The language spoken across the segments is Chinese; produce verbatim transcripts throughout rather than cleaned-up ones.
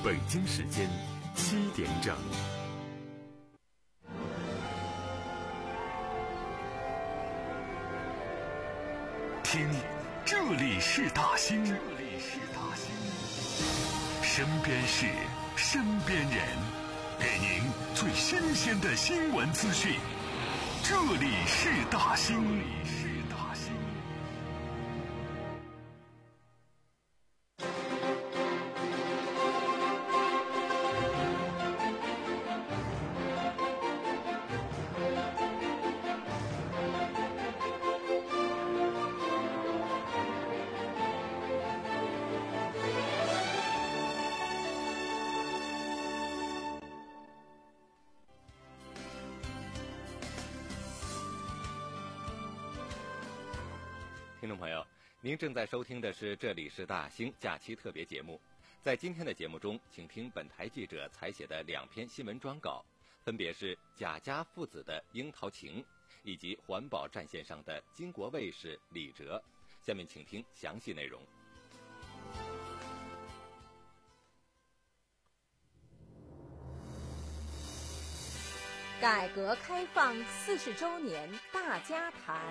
北京时间七点整。听，这里是大兴，这里是大兴，身边事，身边人，给您最新鲜的新闻资讯。这里是大兴，这里是大兴。 听众朋友，您正在收听的是这里是大兴假期特别节目。在今天的节目中，请听本台记者采写的两篇新闻专稿，分别是贾家父子的樱桃情，以及环保战线上的金国卫士李哲。下面请听详细内容。 改革开放四十周年大家谈。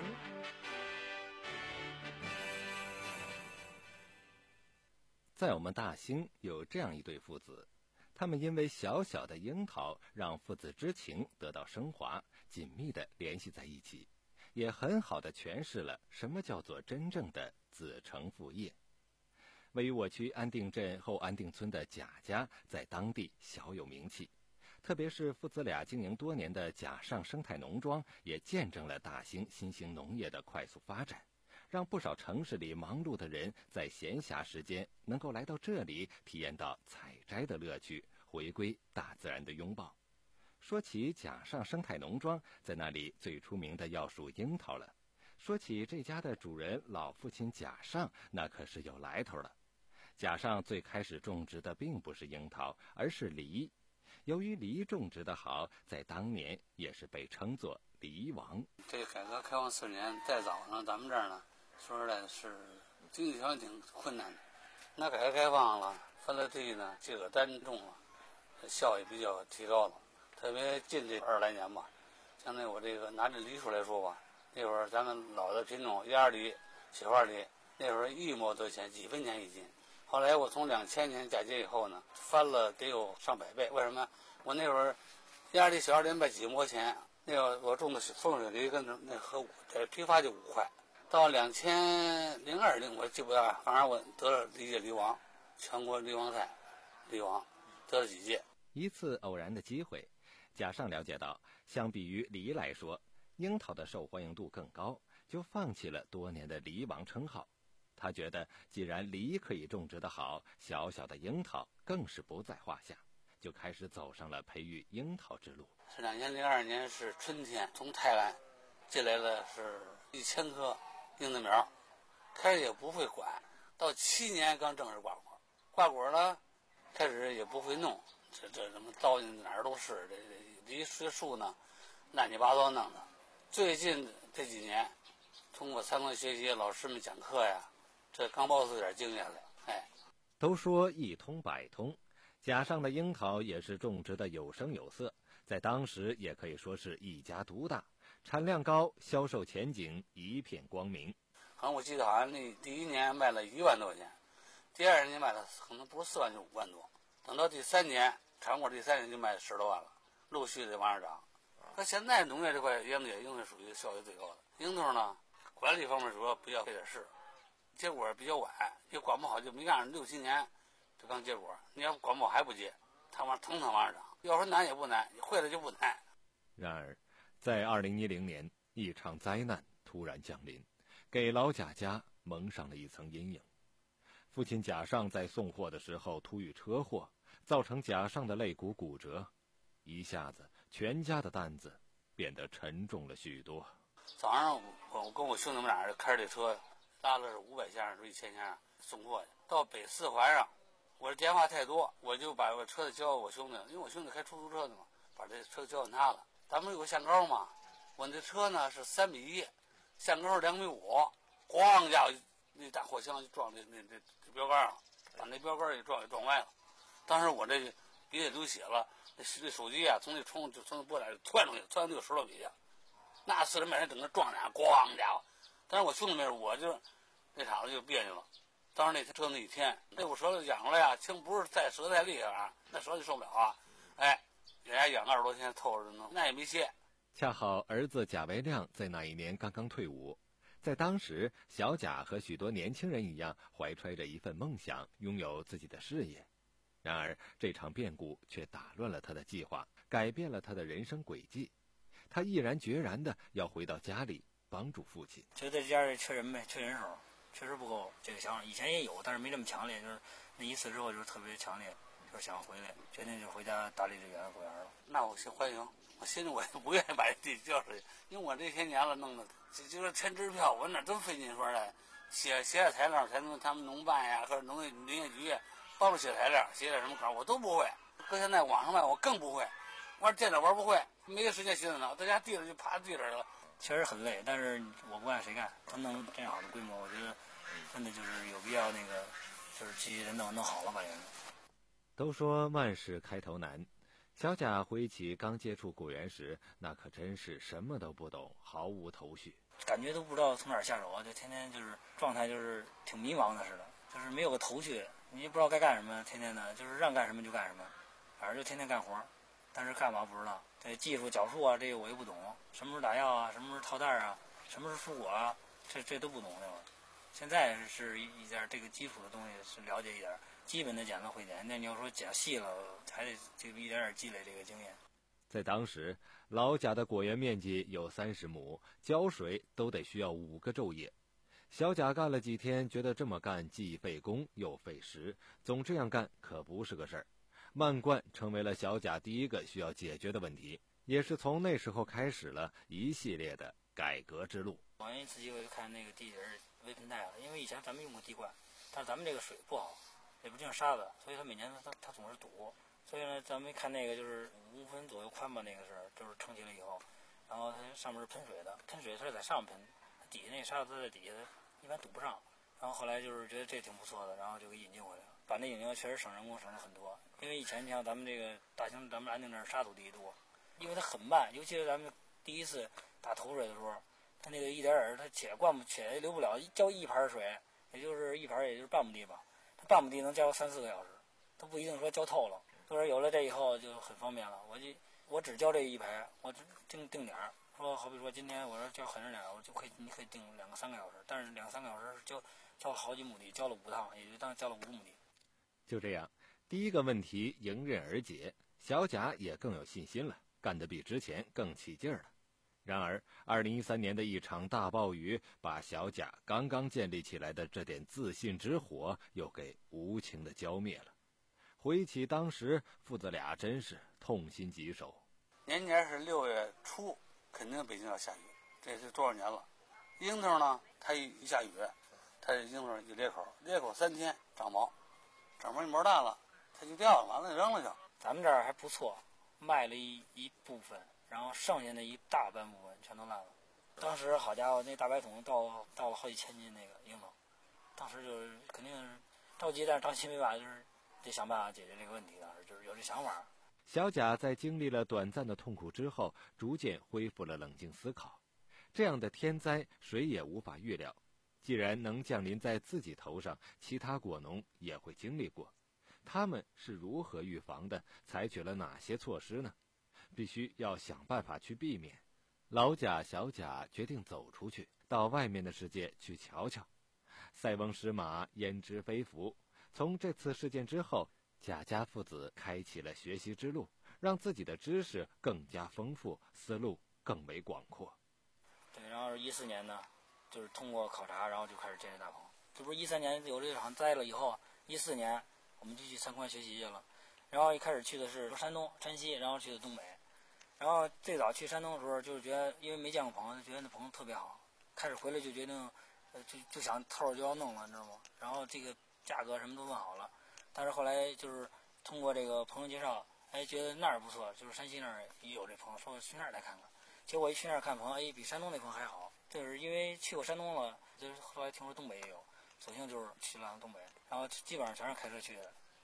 在我们大兴有这样一对父子，他们因为小小的樱桃让父子之情得到升华，紧密地联系在一起，也很好地诠释了什么叫做真正的子承父业。位于我区安定镇后安定村的贾家在当地小有名气，特别是父子俩经营多年的贾上生态农庄，也见证了大兴新兴农业的快速发展，让不少城市里忙碌的人在闲暇时间能够来到这里体验到采摘的乐趣，回归大自然的拥抱。说起贾上生态农庄，在那里最出名的要数樱桃了。说起这家的主人老父亲贾上，那可是有来头了。贾上最开始种植的并不是樱桃，而是梨。由于梨种植的好，在当年也是被称作梨王。 这个改革开放四十年，再早呢，咱们这儿呢，说实在是经济条件挺困难的。那改革开放了，分了地呢，这个单种了，效益比较提高了。特别近这二十来年吧，相当于我这个拿这梨树来说吧，那会儿咱们老的品种鸭梨、雪花梨，那会儿一毛多钱，几分钱一斤。后来我从两千年嫁接以后呢，翻了得有上百倍。为什么？我那会儿鸭梨、小鸭梨卖几毛钱，那个我种的风水梨跟那和这批发就五块。到两千零二零我记不得，反正我得了梨界梨王，全国梨王赛梨王得了几届。 一次偶然的机会，贾上了解到，相比于梨来说，樱桃的受欢迎度更高，就放弃了多年的梨王称号。他觉得既然梨可以种植得好，小小的樱桃更是不在话下，就开始走上了培育樱桃之路。 是两千零二年是春天，从泰安进来了是一千棵樱子苗，开始也不会管，到七年刚正式挂果。挂果呢，开始也不会弄，这这什么糟践哪儿都是，这这梨树呢乱七八糟弄的。最近这几年，通过参观学习，老师们讲课呀，这刚爆出点经验来。哎， 都说一通百通，贾上的樱桃也是种植的有声有色，在当时也可以说是一家独大，产量高，销售前景一片光明。 好像我记得好像那第一年卖了一万多块钱，第二年卖了可能不是四万就五万多，等到第三年产果第三年就卖十多万了，陆续的往上涨。可现在农业这块樱也应该属于效益最高的。樱桃呢，管理方面主要比较费点事，结果比较晚，也管不好就没干六七年，这刚结果。你要管不好还不结，它往腾腾往上涨。要说难也不难，会了就不难。 然而，在二零一零年，一场灾难突然降临，给老贾家蒙上了一层阴影。父亲贾上在送货的时候突遇车祸，造成贾上的肋骨骨折，一下子全家的担子变得沉重了许多。 早上我我跟我兄弟们俩开着这车，拉了是五百箱是一千箱送货去，到北四环上，我这电话太多，我就把我车子交给我兄弟，因为我兄弟开出租车的嘛，把这车交给他了。咱们有个限高嘛，我那车呢是三米一，限高是两米五，咣家伙那大货箱就撞那那那标杆上，把那标杆给撞给撞歪了。 当时我这鼻涕流血了，那这手机啊，从那窗就从那玻璃就窜出去，窜出去有十多米去，那四人面前整个撞俩，咣家伙！但是我兄弟没事，我就那场子就别扭了。当时那折腾那一天，那我舌头痒了呀，轻不是再折太厉害啊，那舌头就受不了啊！哎，人家养二十多天，透着呢，那也没歇。 恰好儿子贾维亮在那一年刚刚退伍，在当时，小贾和许多年轻人一样，怀揣着一份梦想，拥有自己的事业。然而，这场变故却打乱了他的计划，改变了他的人生轨迹。他毅然决然地要回到家里帮助父亲。 就在家里缺人呗，缺人手，确实不够这个想法。以前也有，但是没这么强烈。就是那一次之后，就是特别强烈，就是想回来，决定就回家打理这园果园了。 那我先欢迎，我心里我也不愿意把这地交出去，因为我这些年了弄的，就就是签支票，我哪这么费劲说的，写写点材料才能他们农办呀或者农业林业局帮助写材料，写点什么稿我都不会。搁现在网上卖我更不会，玩电脑玩不会，没个时间寻思呢，在家地里就趴地里了。 确实很累，但是我不干谁干？他弄这样好的规模，我觉得真的就是有必要那个，就是继续人弄弄好了把人。 都说万事开头难，小贾回忆起刚接触果园时，那可真是什么都不懂，毫无头绪， 感觉都不知道从哪儿下手啊！就天天就是状态就是挺迷茫的似的，就是没有个头绪，你也不知道该干什么，天天的就是让干什么就干什么，反正就天天干活，但是干嘛不知道。这技术脚术啊，这个我又不懂，什么时候打药啊，什么时候套袋啊，什么时候出果啊，这这都不懂那会儿。现在是一点这个基础的东西是了解一点，基本的讲的会点。那你要说讲细了，还得这个一点点积累这个经验。 在当时，老贾的果园面积有三十亩，浇水都得需要五个昼夜。小贾干了几天，觉得这么干既费工又费时，总这样干可不是个事儿。漫灌成为了小贾第一个需要解决的问题，也是从那时候开始了一系列的改革之路。 我一次机会就看那个地底微盆带了，因为以前咱们用过滴灌，但是咱们这个水不好，也不净沙子，所以它每年它它总是堵。所以呢，咱们看那个就是五分左右宽吧，那个是就是撑起来以后，然后它上面是喷水的，喷水它是在上面喷，底下那沙子在底下一般堵不上。然后后来就是觉得这挺不错的，然后就给引进回来了。把那引进确实省人工省了很多，因为以前你像咱们这个大兴咱们安定那儿沙土地多，因为它很慢，尤其是咱们第一次打头水的时候，它那个一点点它起来灌不起来流不了，浇一盘水也就是一盘也就是半亩地吧，它半亩地能浇三四个小时，它不一定说浇透了。所以有了这以后就很方便了，我就我只浇这一排，我只定定点儿，说好比说今天我说浇狠着点，我就可以你可以定两个三个小时，但是两三个小时浇浇了好几亩地，浇了五趟，也就当浇了五亩地。 就这样，第一个问题迎刃而解，小贾也更有信心了，干得比之前更起劲儿了。然而二零一三年的一场大暴雨把小贾刚刚建立起来的这点自信之火又给无情地浇灭了。回忆起当时，父子俩真是痛心疾首。 年年是六月初，肯定北京要下雨，这是多少年了？樱桃呢，它一一下雨，它这樱桃一裂口，裂口三天长毛，长毛一毛大了，它就掉了，完了扔了就。 咱们这儿还不错，卖了一一部分，然后剩下的一大半部分全都烂了。当时好家伙，那大白桶到到了好几千斤那个樱桃，当时就是肯定是着急，但是着急没办法，就是得想办法解决这个问题。当时就是有这想法。 小贾在经历了短暂的痛苦之后，逐渐恢复了冷静思考。这样的天灾谁也无法预料，既然能降临在自己头上，其他果农也会经历过。他们是如何预防的？采取了哪些措施呢？必须要想办法去避免。老贾、小贾决定走出去，到外面的世界去瞧瞧。塞翁失马，焉知非福。从这次事件之后，贾家父子开启了学习之路，让自己的知识更加丰富，思路更为广阔。 对，然后一四年呢，就是通过考察，然后就开始建这大棚。这不是一三年有这场灾了以后，一四年我们就去参观学习去了。然后一开始去的是山东、山西，然后去的东北。然后最早去山东的时候，就是觉得因为没见过棚，觉得那棚特别好。开始回来就决定，呃，就就想透着就要弄了，你知道吗？然后这个价格什么都问好了，但是后来就是通过这个朋友介绍，哎，觉得那儿不错，就是山西那儿也有这棚，说我去那儿来看看。结果一去那儿看棚，哎，比山东那棚还好。就是因为去过山东了，就是后来听说东北也有，索性就是去了东北，然后基本上全是开车去的。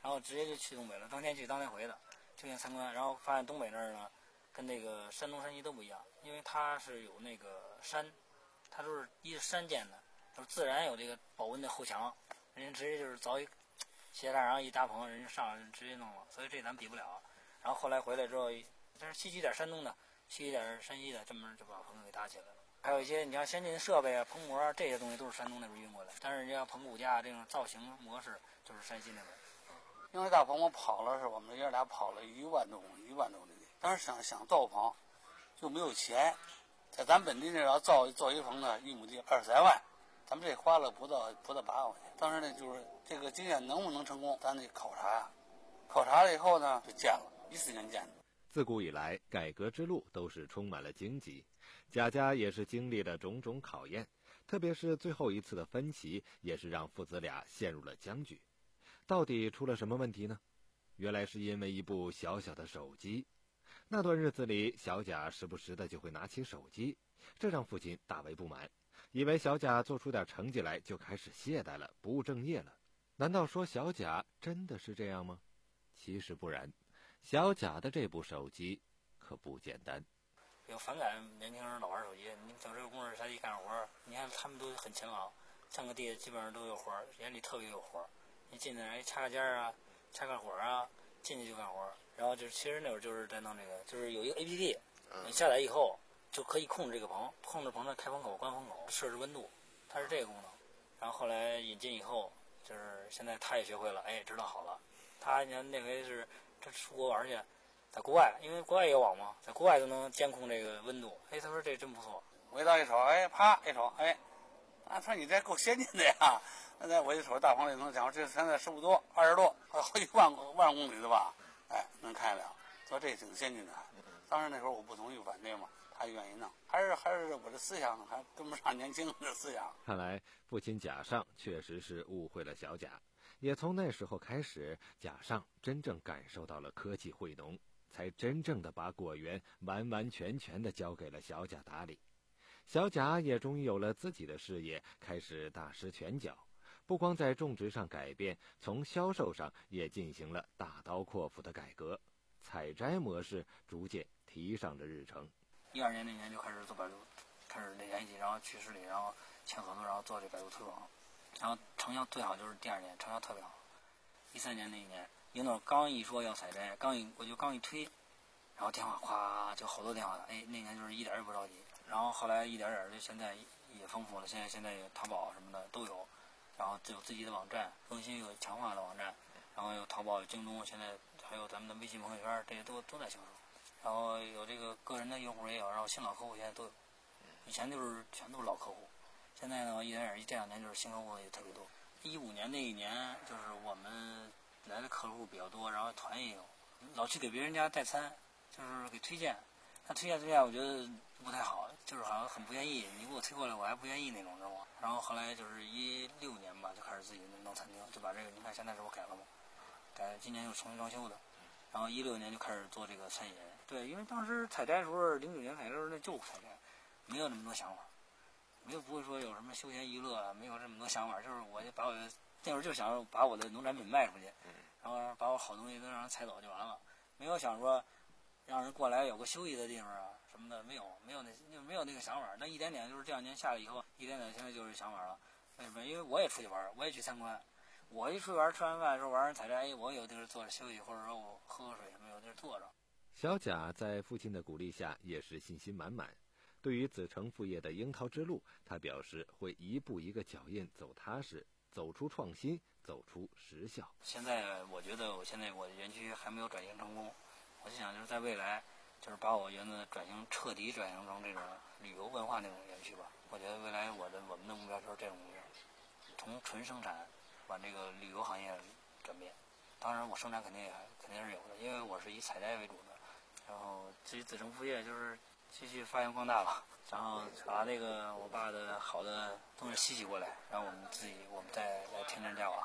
然后直接就去东北了，当天去当天回的，就先参观，然后发现东北那儿呢，跟那个山东山西都不一样，因为它是有那个山，它都是依着山建的，都自然有这个保温的后墙，人家直接就是凿一鞋带，然后一搭棚，人家上来直接弄了，所以这咱比不了。然后后来回来之后，但是吸取点山东的，吸取点山西的，这么就把棚给搭起来了。还有一些你像先进的设备啊、棚模啊这些东西都是山东那边运过来，但是人家棚骨架这种造型模式就是山西那边。 因为大棚我跑了，是我们爷俩跑了一万多公里，一万多里地。当时想想造棚，就没有钱，在咱本地那要造造一棚呢，一亩地二三万，咱们这花了不到不到八万块钱。当时呢，就是这个经验能不能成功，咱得考察呀。考察了以后呢，就建了，一四年建的。 自古以来，改革之路都是充满了荆棘，贾家也是经历了种种考验，特别是最后一次的分歧，也是让父子俩陷入了僵局。到底出了什么问题呢？原来是因为一部小小的手机。那段日子里，小贾时不时的就会拿起手机，这让父亲大为不满，以为小贾做出点成绩来就开始懈怠了，不务正业了。难道说小贾真的是这样吗？其实不然，小贾的这部手机可不简单。 有反感年轻人老玩手机，你整这个工人下地干活，你看他们都很勤劳，上个地基本上都有活，眼里特别有活。你进来哎插个尖啊，插个火啊，进去就干活。然后就是其实那会儿就是在弄这个，就是有一个 A P P， 你下载以后就可以控制这个棚，控制棚的开风口、关风口，设置温度，它是这个功能。然后后来引进以后，就是现在他也学会了，哎，知道好了。他你看那回是这出国玩去，在国外，因为国外有网嘛，在国外都能监控这个温度。哎，他说这真不错。 我一到一瞅，哎，啪一瞅，哎，啊，他说你这够先进的呀。现在我一瞅大棚里能讲，这现在十五多、二十多，好几万万公里的吧？哎，能开了，说这挺先进的。当时那时候我不同意反对嘛，他愿意弄，还是还是我的思想还跟不上年轻人的思想。 看来父亲贾尚确实是误会了小贾，也从那时候开始，贾尚真正感受到了科技惠农，才真正的把果园完完全全的交给了小贾打理。小贾也终于有了自己的事业，开始大施拳脚，不光在种植上改变，从销售上也进行了大刀阔斧的改革，采摘模式逐渐提上了日程。 一二年那年就开始做百度，开始联系，然后去市里，然后签合作，然后做这百度推广，然后成效最好就是第二年，成效特别好。一三年那一年，领导刚一说要采摘，刚一我就刚一推，然后电话哗就好多电话了，哎，那年就是一点也不着急。然后后来一点点就现在也丰富了，现在现在有淘宝什么的都有，然后有自己的网站，更新有强化的网站，然后有淘宝、有京东，现在还有咱们的微信朋友圈，这些都都在销售。然后有这个个人的用户也有，然后新老客户现在都有。以前就是全都是老客户，现在呢一点点这两年就是新客户也特别多。一五年那一年就是我们来的客户比较多，然后团也有，老去给别人家代餐，就是给推荐。他推荐推荐我觉得不太好，就是好像很不愿意，你给我推过来我还不愿意那种，知道吗？然后后来就是一六年吧，就开始自己弄餐厅，就把这个你看现在这不改了吗？改今年又重新装修的。然后一六年就开始做这个餐饮，对，因为当时采摘的时候，零九年采摘的时候那就是采摘，没有那么多想法，没有不会说有什么休闲娱乐啊，没有这么多想法，就是我就把我的那会儿就想把我的农产品卖出去，然后把我好东西都让人采走就完了，没有想说让人过来有个休息的地方啊什么的，没有没有那没有那个想法。那一点点就是这两年下来以后，一点点现在就是想法了。为什么？因为我也出去玩，我也去参观。我一出去玩，吃完饭的时候玩完采摘，哎，我有地儿坐着休息，或者说我喝喝水，没有地儿坐着。 小贾在父亲的鼓励下，也是信心满满。对于子承父业的樱桃之路，他表示会一步一个脚印走踏实，走出创新，走出实效。 现在我觉得我现在我的园区还没有转型成功，我就想就是在未来，就是把我园子转型彻底转型成这种旅游文化那种园区吧。我觉得未来我的我们的目标就是这种目标，从纯生产往这个旅游行业转变。当然我生产肯定也肯定是有的，因为我是以采摘为主的。然后至于子承父业，就是继续发扬光大吧，然后把那个我爸的好的东西吸取过来，然后我们自己我们再来添砖加瓦。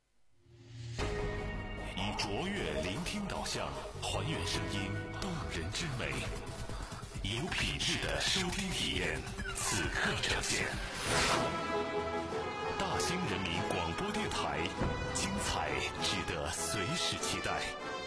以卓越聆听导向，还原声音动人之美，有品质的收听体验，此刻呈现。大大兴人民广播电台，精彩值得随时期待。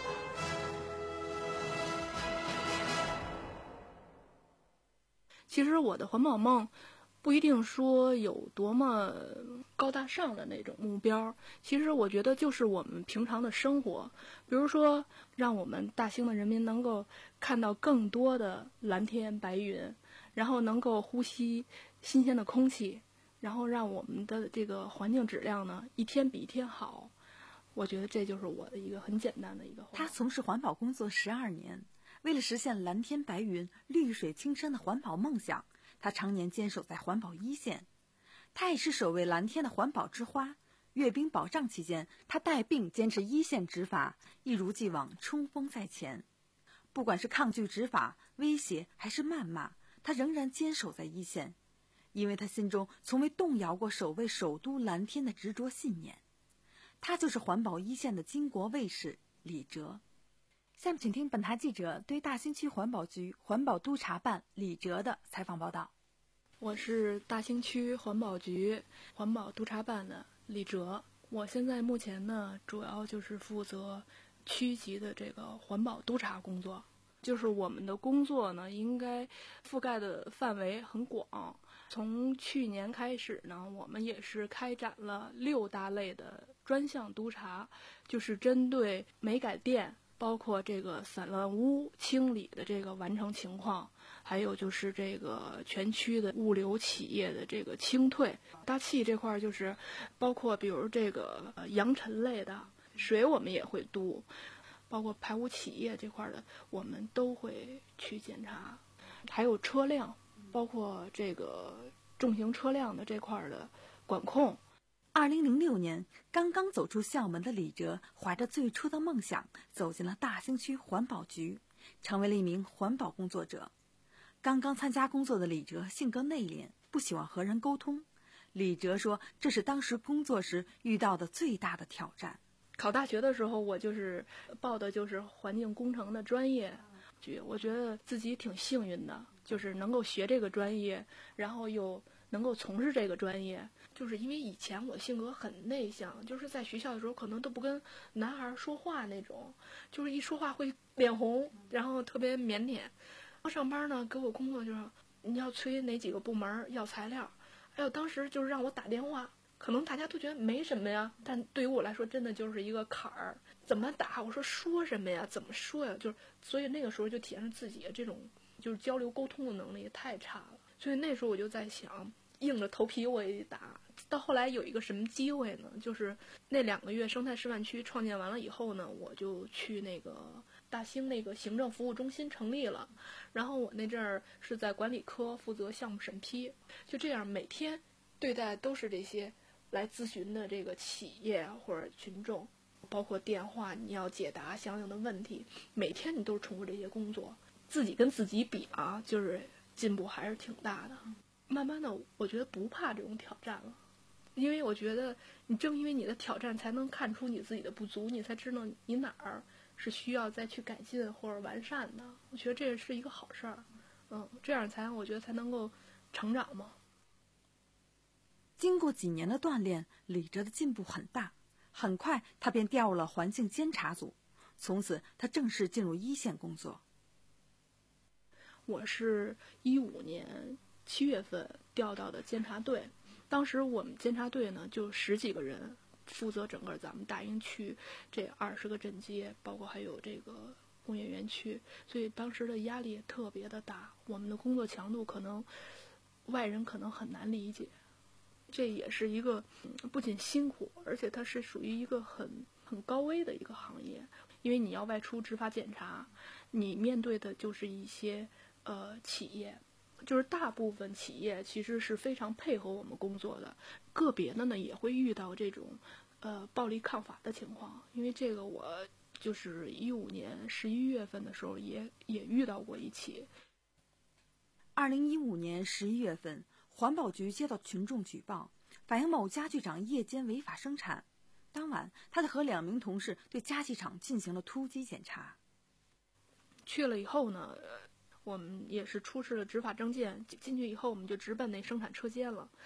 其实我的环保梦不一定说有多么高大上的那种目标，其实我觉得就是我们平常的生活，比如说让我们大兴的人民能够看到更多的蓝天白云，然后能够呼吸新鲜的空气，然后让我们的这个环境质量呢一天比一天好。我觉得这就是我的一个很简单的一个。 他从事环保工作十二年，为了实现蓝天白云、绿水青山的环保梦想，他常年坚守在环保一线。他也是首位蓝天的环保之花。阅兵保障期间，他带病坚持一线执法，一如既往冲锋在前。不管是抗拒执法、威胁还是谩骂，他仍然坚守在一线，因为他心中从未动摇过守卫首都蓝天的执着信念。他就是环保一线的巾帼卫士李哲。下面请听本台记者对大兴区环保局环保督察办李哲的采访报道。 我是大兴区环保局环保督察办的李哲，我现在目前呢，主要就是负责区级的这个环保督察工作。就是我们的工作呢，应该覆盖的范围很广。从去年开始呢，我们也是开展了六大类的专项督查，就是针对煤改电，包括这个散乱污清理的这个完成情况，还有就是这个全区的物流企业的这个清退。大气这块就是包括比如这个呃扬尘类的，水我们也会督，包括排污企业这块的我们都会去检查，还有车辆，包括这个重型车辆的这块的管控。 二零零六年，刚刚走出校门的李哲怀着最初的梦想走进了大兴区环保局，成为了一名环保工作者。刚刚参加工作的李哲性格内敛，不喜欢和人沟通。李哲说，这是当时工作时遇到的最大的挑战。 考大学的时候，我就是报的就是环境工程的专业，我觉得自己挺幸运的，就是能够学这个专业，然后又能够从事这个专业。就是因为以前我性格很内向，就是在学校的时候可能都不跟男孩说话那种，就是一说话会脸红，然后特别腼腆。上班呢，给我工作就是你要催哪几个部门要材料，还有当时就是让我打电话，可能大家都觉得没什么呀，但对于我来说真的就是一个坎儿。怎么打？我说说什么呀？怎么说呀？就是所以那个时候就体现自己这种就是交流沟通的能力太差了。所以那时候我就在想，硬着头皮我也得打。到后来有一个什么机会呢？就是那两个月生态示范区创建完了以后呢，我就去那个大兴那个行政服务中心成立了。然后我那阵儿是在管理科负责项目审批，就这样每天对待都是这些来咨询的这个企业或者群众，包括电话你要解答相应的问题，每天你都是重复这些工作。自己跟自己比啊，就是进步还是挺大的。慢慢的我觉得不怕这种挑战了，因为我觉得你正因为你的挑战才能看出你自己的不足，你才知道你哪儿是需要再去改进或者完善的。我觉得这是一个好事儿，嗯，这样才我觉得才能够成长嘛。 经过几年的锻炼，李哲的进步很大，很快他便调入了环境监察组，从此他正式进入一线工作。 我是一五年七月份调到的监察队，当时我们监察队呢就十几个人，负责整个咱们大兴区这二十个镇街，包括还有这个工业园区，所以当时的压力也特别的大，我们的工作强度可能外人可能很难理解。这也是一个不仅辛苦，而且它是属于一个很很高危的一个行业，因为你要外出执法检查，你面对的就是一些呃企业，就是大部分企业其实是非常配合我们工作的，个别的呢也会遇到这种呃暴力抗法的情况，因为这个我就是一五年十一月份的时候也也遇到过一起。 二零一五年十一月份，环保局接到群众举报，反映某家具厂夜间违法生产。当晚，他和两名同事对家具厂进行了突击检查。 去了以后呢，我们也是出示了执法证件，进去以后我们就直奔那生产车间了。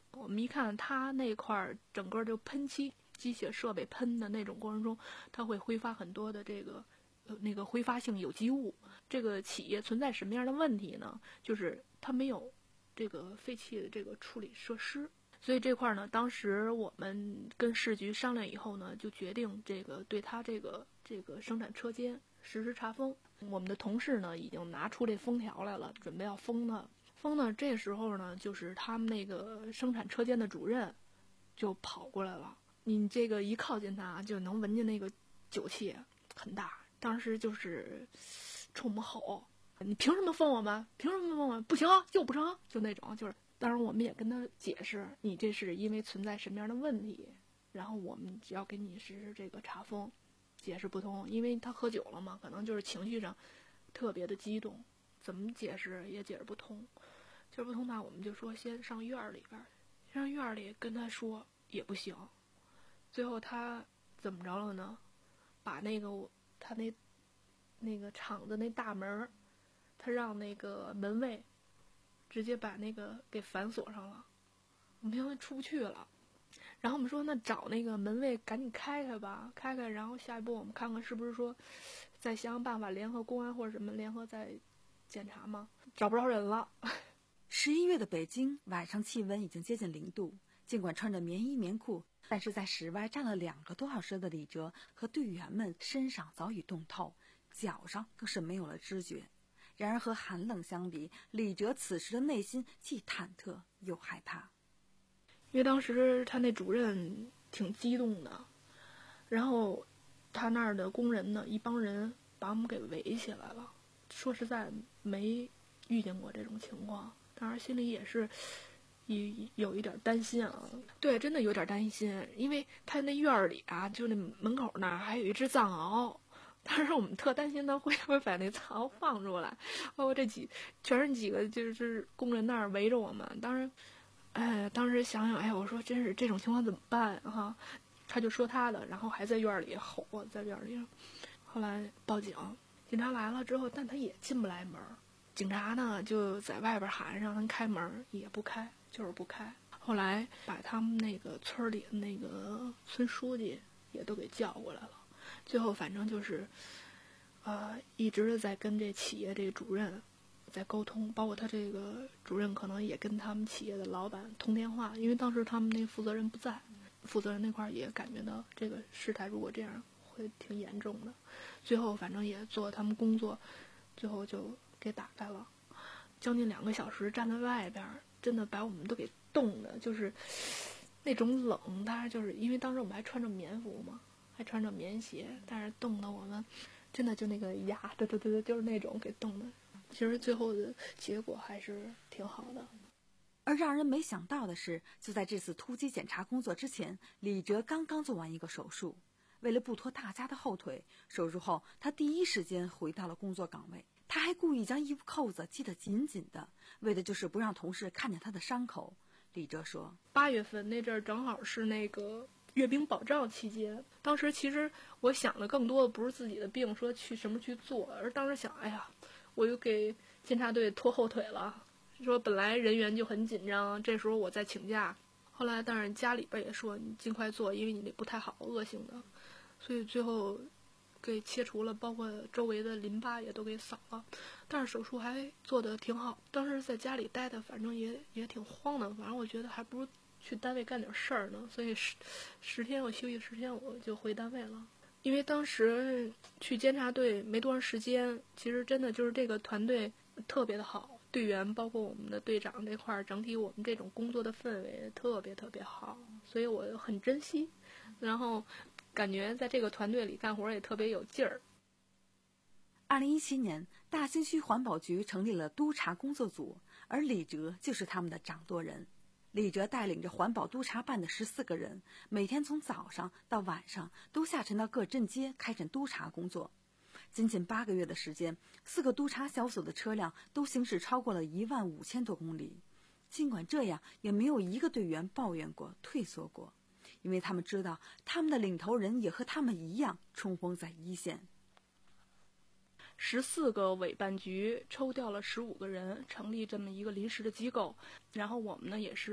我们一看它那块儿整个就喷漆机械设备喷的那种过程中，它会挥发很多的这个呃那个挥发性有机物。这个企业存在什么样的问题呢？就是它没有这个废弃的这个处理设施。所以这块呢，当时我们跟市局商量以后呢，就决定这个对它这个这个生产车间实施查封。我们的同事呢，已经拿出这封条来了，准备要封它。封呢，这时候呢，就是他们那个生产车间的主任就跑过来了。你这个一靠近他，就能闻见那个酒气很大。当时就是冲我们吼：“你凭什么封我们？凭什么封我们？不行，就不成！”就那种，就是。当然，我们也跟他解释，你这是因为存在什么样的问题，然后我们只要给你实施这个查封。解释不通，因为他喝酒了嘛，可能就是情绪上特别的激动，怎么解释也解释不通。解释不通呢，我们就说先上院里边，上院里跟他说也不行。最后他怎么着了呢？把那个他那那个厂子那大门，他让那个门卫直接把那个给反锁上了，我们现在出不去了。然后我们说那找那个门卫赶紧开开吧，开开，然后下一步我们看看是不是说再想想办法联合公安或者什么联合再检查吗？找不着人了。 十一月的北京晚上气温已经接近零度，尽管穿着棉衣棉裤，但是在室外站了两个多小时的李哲和队员们身上早已冻透，脚上更是没有了知觉。然而和寒冷相比，李哲此时的内心既忐忑又害怕。 因为当时他那主任挺激动的，然后他那儿的工人呢，一帮人把我们给围起来了。说实在没遇见过这种情况，当然心里也是有有一点担心啊。对，真的有点担心，因为他那院里啊，就那门口那儿还有一只藏獒。当时我们特担心他会不会把那藏獒放出来，包括这几全是几个就是工人那儿围着我们。当时哎，当时想想，哎，我说真是这种情况怎么办哈？他就说他的，然后还在院里吼，在院里。后来报警，警察来了之后，但他也进不来门。警察呢就在外边喊让他开门，也不开，就是不开。后来把他们那个村里的那个村书记也都给叫过来了。最后反正就是，呃，一直在跟这企业这个主任在沟通，包括他这个主任可能也跟他们企业的老板通电话，因为当时他们那负责人不在，负责人那块也感觉到这个事态如果这样会挺严重的。最后反正也做他们工作，最后就给打开了，将近两个小时站在外边，真的把我们都给冻的，就是那种冷。当然就是因为当时我们还穿着棉服嘛，还穿着棉鞋，但是冻得我们真的就那个牙，对对对对，就是那种给冻的。其实最后的结果还是挺好的。 而让人没想到的是，就在这次突击检查工作之前，李哲刚刚做完一个手术。为了不拖大家的后腿，手术后他第一时间回到了工作岗位。他还故意将衣服扣子系得紧紧的，为的就是不让同事看见他的伤口。李哲说， 八月份那阵儿正好是那个阅兵保障期间，当时其实我想的更多的不是自己的病说去什么去做，而当时想，哎呀，我又给监察队拖后腿了，说本来人员就很紧张，这时候我再请假。后来当然家里边也说你尽快做，因为你那不太好，恶性的，所以最后给切除了，包括周围的淋巴也都给扫了。但是手术还做得挺好，当时在家里待的反正也也挺慌的，反正我觉得还不如去单位干点事儿呢，所以十十天我休息十天我就回单位了。因为当时去监察队没多长时间，其实真的就是这个团队特别的好，队员包括我们的队长这块儿，整体我们这种工作的氛围特别特别好，所以我很珍惜，然后感觉在这个团队里干活也特别有劲儿。 二零一七年，大兴区环保局成立了督查工作组，而李哲就是他们的掌舵人。李哲带领着环保督查办的十四个人，每天从早上到晚上都下沉到各镇街开展督查工作。仅仅八个月的时间，四个督查小组的车辆都行驶超过了一万五千多公里。尽管这样，也没有一个队员抱怨过、退缩过，因为他们知道他们的领头人也和他们一样冲锋在一线。 十四个委办局抽调了十五个人，成立这么一个临时的机构。然后我们呢也是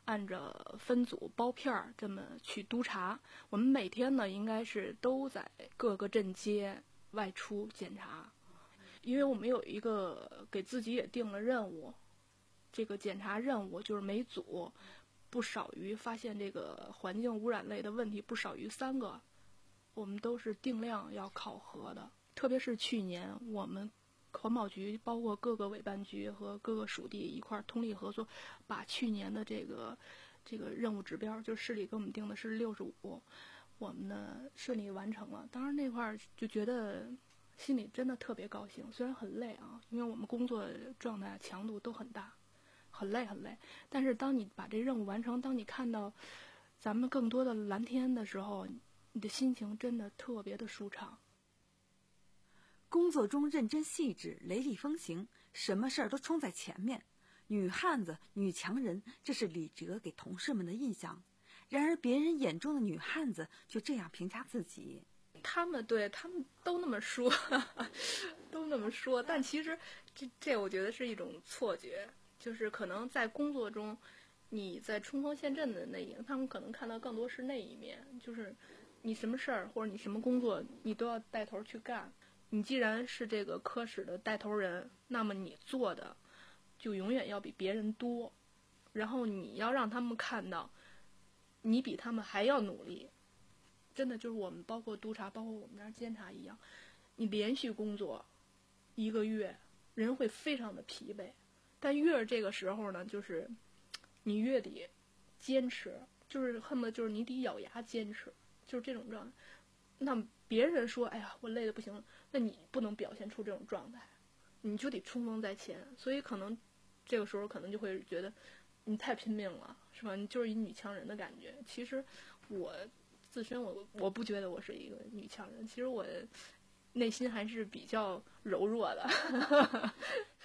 按着分组包片儿这么去督查。我们每天呢，应该是都在各个镇街外出检查，因为我们有一个给自己也定了任务，这个检查任务就是每组不少于发现这个环境污染类的问题不少于三个，我们都是定量要考核的。特别是去年我们环保局包括各个委办局和各个属地一块通力合作，把去年的这个这个任务指标，就是市里给我们定的是六十五，我们呢顺利完成了。当然那块就觉得心里真的特别高兴，虽然很累啊，因为我们工作状态强度都很大，很累很累。但是当你把这任务完成，当你看到咱们更多的蓝天的时候，你的心情真的特别的舒畅。 工作中认真细致，雷厉风行，什么事儿都冲在前面。女汉子、女强人，这是李哲给同事们的印象。然而别人眼中的女汉子就这样评价自己。 他们对他们都那么说，都那么说，但其实这这我觉得是一种错觉，就是可能在工作中，你在冲锋陷阵的那一，他们可能看到更多是那一面，就是你什么事儿或者你什么工作，你都要带头去干。你既然是这个科室的带头人，那么你做的就永远要比别人多，然后你要让他们看到你比他们还要努力。真的就是我们包括督查包括我们那儿监察一样，你连续工作一个月人会非常的疲惫，但越是这个时候呢，就是你越得坚持，就是恨不得就是你得咬牙坚持，就是这种状态。那别人说哎呀我累得不行了，那你不能表现出这种状态，你就得冲锋在前。所以可能这个时候可能就会觉得你太拼命了，是吧？你就是一女强人的感觉。其实我自身我我不觉得我是一个女强人，其实我内心还是比较柔弱的。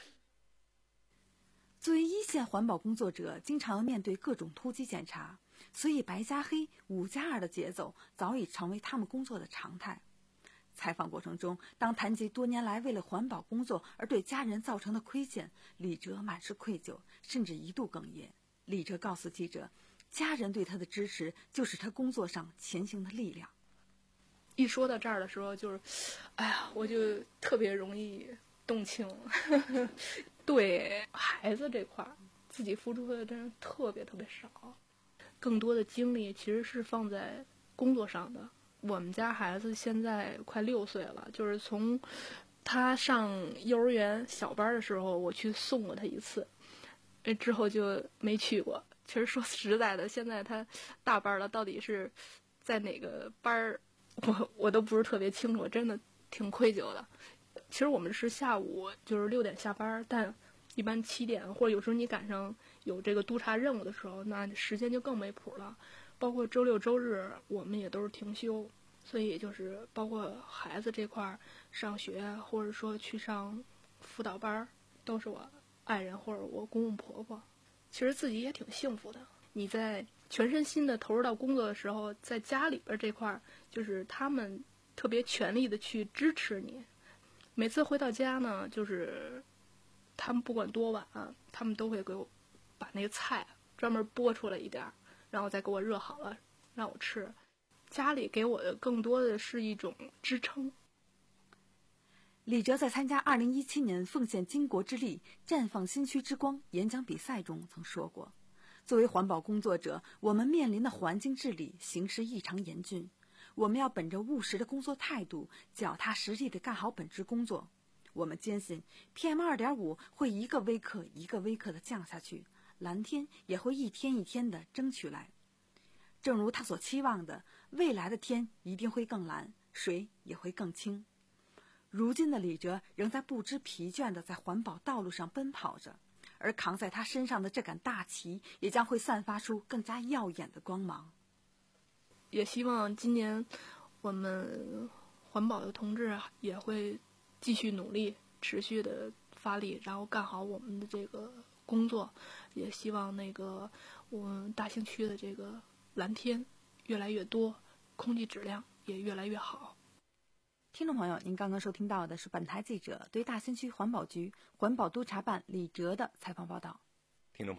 作为一线环保工作者，经常面对各种突击检查，所以白加黑、五加二的节奏早已成为他们工作的常态。采访过程中，当谈及多年来为了环保工作而对家人造成的亏欠，李哲满是愧疚，甚至一度哽咽。李哲告诉记者，家人对他的支持就是他工作上前行的力量。 一说到这儿的时候，就是哎呀我就特别容易动情。对孩子这块自己付出的真是特别特别少，更多的精力其实是放在工作上的。我们家孩子现在快六岁了，就是从他上幼儿园小班的时候我去送过他一次，之后就没去过。其实说实在的，现在他大班了，到底是在哪个班我我都不是特别清楚，真的挺愧疚的。其实我们是下午就是六点下班，但一般七点或者有时候你赶上有这个督查任务的时候，那时间就更没谱了。包括周六周日我们也都是停休，所以就是包括孩子这块上学或者说去上辅导班，都是我爱人或者我公公婆婆。其实自己也挺幸福的，你在全身心的投入到工作的时候，在家里边这块就是他们特别全力的去支持你。每次回到家呢，就是他们不管多晚，他们都会给我把那个菜专门剥出来一点，然后再给我热好了让我吃。家里给我的更多的是一种支撑。 李哲在参加二零一七年奉献巾帼之力绽放新区之光演讲比赛中曾说过，作为环保工作者，我们面临的环境治理形势异常严峻，我们要本着务实的工作态度，脚踏实地地干好本职工作。我们坚信 P M 二点五 会一个微克一个微克地降下去，蓝天也会一天一天地争取来。正如他所期望的，未来的天一定会更蓝，水也会更清。如今的李哲仍在不知疲倦地在环保道路上奔跑着，而扛在他身上的这杆大旗也将会散发出更加耀眼的光芒。 也希望今年我们环保的同志也会继续努力，持续的发力，然后干好我们的这个工作。也希望那个我们大兴区的这个蓝天越来越多，空气质量也越来越好。 听众朋友，您刚刚收听到的是本台记者对大兴区环保局环保督察办李哲的采访报道。 听众朋友，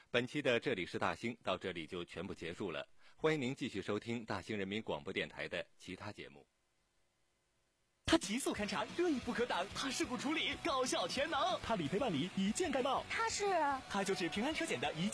本期的这里是大兴到这里就全部结束了，欢迎您继续收听大兴人民广播电台的其他节目。 他极速勘察，锐不可挡；他事故处理，高效全能；他理赔办理，一键盖帽。 他是， 他就是平安车险的一。